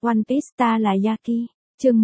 One Piece Star là Yaki. Chương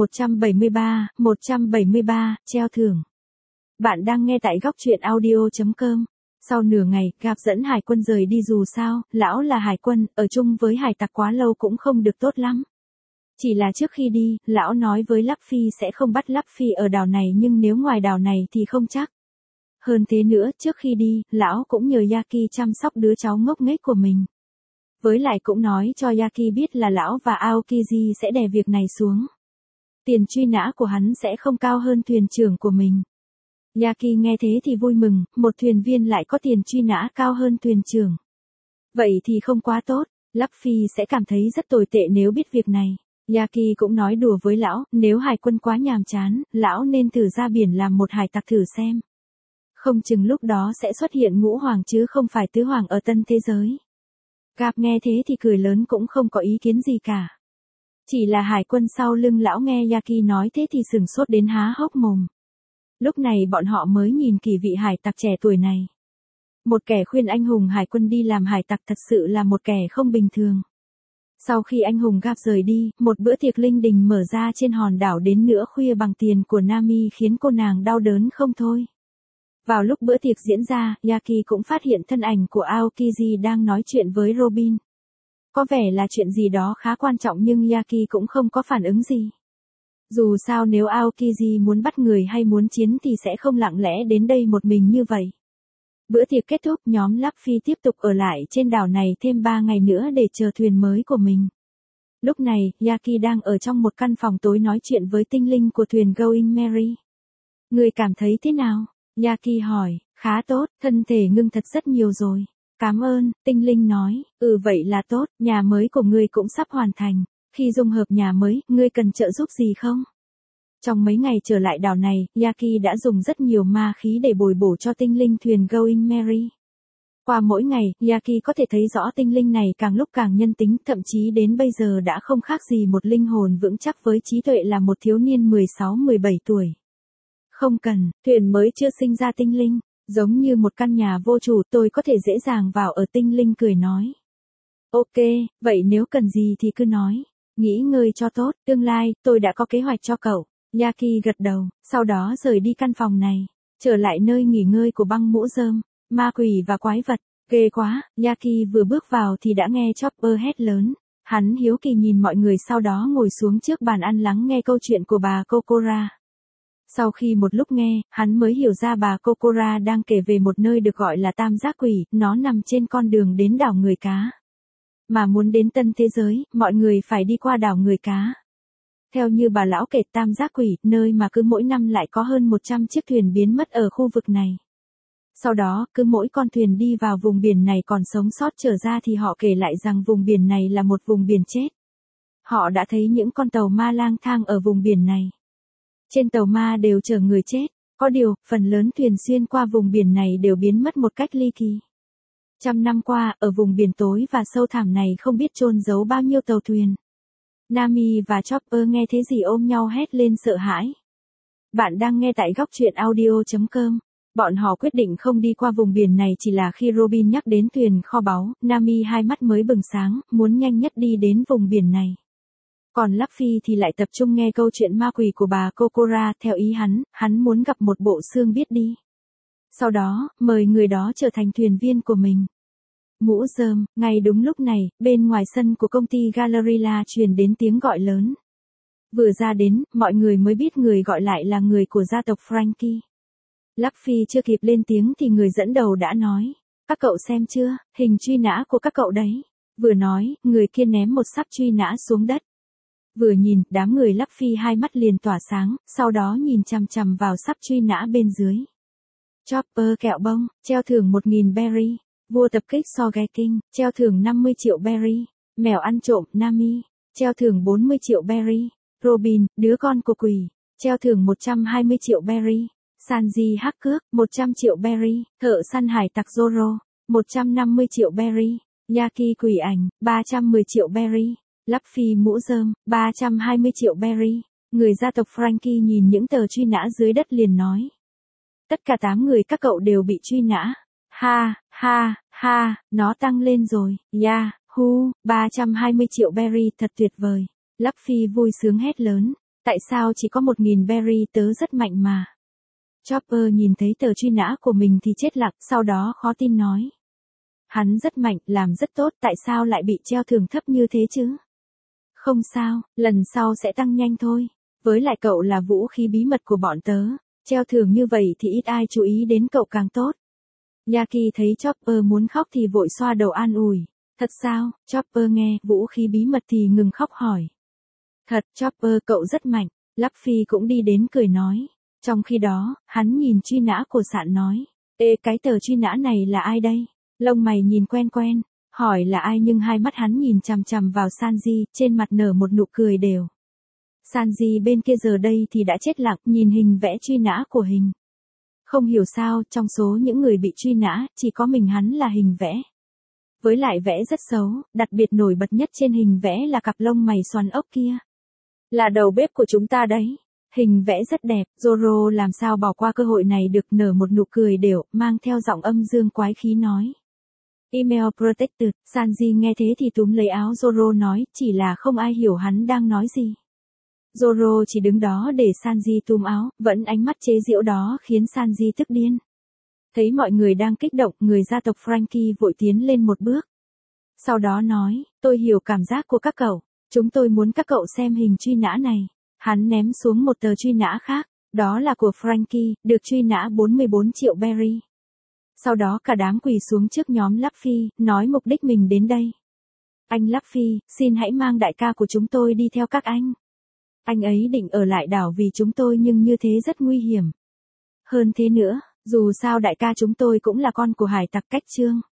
173, treo thưởng. Bạn đang nghe tại góc truyện audio.com. Sau nửa ngày, Garp dẫn hải quân rời đi dù sao, lão là hải quân, ở chung với hải tặc quá lâu cũng không được tốt lắm. Chỉ là trước khi đi, lão nói với Luffy sẽ không bắt Luffy ở đảo này nhưng nếu ngoài đảo này thì không chắc. Hơn thế nữa, trước khi đi, lão cũng nhờ Yaki chăm sóc đứa cháu ngốc nghếch của mình. Với lại cũng nói cho Yaki biết là lão và Aokiji sẽ đè việc này xuống. Tiền truy nã của hắn sẽ không cao hơn thuyền trưởng của mình. Yaki nghe thế thì vui mừng, một thuyền viên lại có tiền truy nã cao hơn thuyền trưởng. Vậy thì không quá tốt, Luffy sẽ cảm thấy rất tồi tệ nếu biết việc này. Yaki cũng nói đùa với lão, nếu hải quân quá nhàm chán, lão nên thử ra biển làm một hải tặc thử xem. Không chừng lúc đó sẽ xuất hiện ngũ hoàng chứ không phải tứ hoàng ở tân thế giới. Garp nghe thế thì cười lớn cũng không có ý kiến gì cả. Chỉ là hải quân sau lưng lão nghe Yaki nói thế thì sửng sốt đến há hốc mồm. Lúc này bọn họ mới nhìn kỳ vị hải tặc trẻ tuổi này. Một kẻ khuyên anh hùng hải quân đi làm hải tặc thật sự là một kẻ không bình thường. Sau khi anh hùng Garp rời đi, một bữa tiệc linh đình mở ra trên hòn đảo đến nửa khuya bằng tiền của Nami khiến cô nàng đau đớn không thôi. Vào lúc bữa tiệc diễn ra, Yaki cũng phát hiện thân ảnh của Aokiji đang nói chuyện với Robin. Có vẻ là chuyện gì đó khá quan trọng nhưng Yaki cũng không có phản ứng gì. Dù sao nếu Aokiji muốn bắt người hay muốn chiến thì sẽ không lặng lẽ đến đây một mình như vậy. Bữa tiệc kết thúc, nhóm Luffy tiếp tục ở lại trên đảo này thêm 3 ngày nữa để chờ thuyền mới của mình. Lúc này, Yaki đang ở trong một căn phòng tối nói chuyện với tinh linh của thuyền Going Merry. Người cảm thấy thế nào? Yaki hỏi. Khá tốt, thân thể ngưng thật rất nhiều rồi. Cảm ơn, tinh linh nói. Vậy là tốt, nhà mới của ngươi cũng sắp hoàn thành. Khi dung hợp nhà mới, ngươi cần trợ giúp gì không? Trong mấy ngày trở lại đảo này, Yaki đã dùng rất nhiều ma khí để bồi bổ cho tinh linh thuyền Going Merry. Qua mỗi ngày, Yaki có thể thấy rõ tinh linh này càng lúc càng nhân tính, thậm chí đến bây giờ đã không khác gì một linh hồn vững chắc với trí tuệ là một thiếu niên 16-17 tuổi. Không cần, thuyền mới chưa sinh ra tinh linh, giống như một căn nhà vô chủ, tôi có thể dễ dàng vào ở, tinh linh cười nói. Ok, vậy nếu cần gì thì cứ nói, nghỉ ngơi cho tốt, tương lai, tôi đã có kế hoạch cho cậu. Yaki gật đầu, sau đó rời đi căn phòng này, trở lại nơi nghỉ ngơi của băng mũ rơm, ma quỷ và quái vật, ghê quá, Yaki vừa bước vào thì đã nghe Chopper hét lớn. Hắn hiếu kỳ nhìn mọi người sau đó ngồi xuống trước bàn ăn lắng nghe câu chuyện của bà Kokora. Sau khi một lúc nghe, hắn mới hiểu ra bà Kokora đang kể về một nơi được gọi là Tam Giác Quỷ, nó nằm trên con đường đến đảo Người Cá. Mà muốn đến tân thế giới, mọi người phải đi qua đảo Người Cá. Theo như bà lão kể, Tam Giác Quỷ, nơi mà cứ mỗi năm lại có hơn 100 chiếc thuyền biến mất ở khu vực này. Sau đó, cứ mỗi con thuyền đi vào vùng biển này còn sống sót trở ra thì họ kể lại rằng vùng biển này là một vùng biển chết. Họ đã thấy những con tàu ma lang thang ở vùng biển này. Trên tàu ma đều chở người chết, có điều, phần lớn thuyền xuyên qua vùng biển này đều biến mất một cách ly kỳ. Trăm năm qua, ở vùng biển tối và sâu thẳm này không biết chôn giấu bao nhiêu tàu thuyền. Nami và Chopper nghe thế gì ôm nhau hét lên sợ hãi. Bạn đang nghe tại góc truyện audio.com. Bọn họ quyết định không đi qua vùng biển này chỉ là khi Robin nhắc đến thuyền kho báu, Nami hai mắt mới bừng sáng, muốn nhanh nhất đi đến vùng biển này. Còn Luffy thì lại tập trung nghe câu chuyện ma quỷ của bà Kokora, theo ý hắn muốn gặp một bộ xương biết đi. Sau đó, mời người đó trở thành thuyền viên của mình. Mũ rơm, ngay đúng lúc này, bên ngoài sân của công ty Gallerilla truyền đến tiếng gọi lớn. Vừa ra đến, mọi người mới biết người gọi lại là người của gia tộc Franky. Luffy chưa kịp lên tiếng thì người dẫn đầu đã nói. Các cậu xem chưa, hình truy nã của các cậu đấy. Vừa nói, người kia ném một sắp truy nã xuống đất. Vừa nhìn, đám người Luffy hai mắt liền tỏa sáng, sau đó nhìn chằm chằm vào sắp truy nã bên dưới. Chopper kẹo bông, treo thưởng 1.000 berry. Vua tập kích Sogeking, treo thưởng 50 triệu berry. Mèo ăn trộm Nami, treo thưởng 40 triệu berry. Robin, đứa con của quỷ, treo thưởng 120 triệu berry. Sanji hắc cước, 100 triệu berry. Thợ săn hải tặc Zoro, 150 triệu berry. Yaki quỷ ảnh, 310 triệu berry. Luffy mũ rơm, 320 triệu berry. Người gia tộc Franky nhìn những tờ truy nã dưới đất liền nói. Tất cả 8 người các cậu đều bị truy nã. Ha, ha, ha, nó tăng lên rồi. Yahoo, 320 triệu berry thật tuyệt vời. Luffy vui sướng hét lớn. Tại sao chỉ có 1.000 berry, tớ rất mạnh mà. Chopper nhìn thấy tờ truy nã của mình thì chết lặng, sau đó khó tin nói. Hắn rất mạnh, làm rất tốt, tại sao lại bị treo thưởng thấp như thế chứ? Không sao, lần sau sẽ tăng nhanh thôi. Với lại cậu là vũ khí bí mật của bọn tớ, treo thưởng như vậy thì ít ai chú ý đến cậu càng tốt. Yaki thấy Chopper muốn khóc thì vội xoa đầu an ủi. Thật sao? Chopper nghe vũ khí bí mật thì ngừng khóc hỏi. Thật, Chopper cậu rất mạnh. Luffy cũng đi đến cười nói. Trong khi đó, hắn nhìn truy nã của Sạn nói. Ê, cái tờ truy nã này là ai đây? Lông mày nhìn quen quen, hỏi là ai nhưng hai mắt hắn nhìn chằm chằm vào Sanji, trên mặt nở một nụ cười đều. Sanji bên kia giờ đây thì đã chết lặng, nhìn hình vẽ truy nã của hình. Không hiểu sao, trong số những người bị truy nã, chỉ có mình hắn là hình vẽ. Với lại vẽ rất xấu, đặc biệt nổi bật nhất trên hình vẽ là cặp lông mày xoắn ốc kia. Là đầu bếp của chúng ta đấy. Hình vẽ rất đẹp, Zoro làm sao bỏ qua cơ hội này được, nở một nụ cười đều, mang theo giọng âm dương quái khí nói. Email protected, Sanji nghe thế thì túm lấy áo Zoro nói, chỉ là không ai hiểu hắn đang nói gì. Zoro chỉ đứng đó để Sanji túm áo, vẫn ánh mắt chế giễu đó khiến Sanji tức điên. Thấy mọi người đang kích động, người gia tộc Franky vội tiến lên một bước. Sau đó nói, tôi hiểu cảm giác của các cậu, chúng tôi muốn các cậu xem hình truy nã này. Hắn ném xuống một tờ truy nã khác, đó là của Franky, được truy nã 44 triệu berry. Sau đó cả đám quỳ xuống trước nhóm Luffy, nói mục đích mình đến đây. Anh Luffy, xin hãy mang đại ca của chúng tôi đi theo các anh. Anh ấy định ở lại đảo vì chúng tôi nhưng như thế rất nguy hiểm. Hơn thế nữa, dù sao đại ca chúng tôi cũng là con của hải tặc Cách Chương.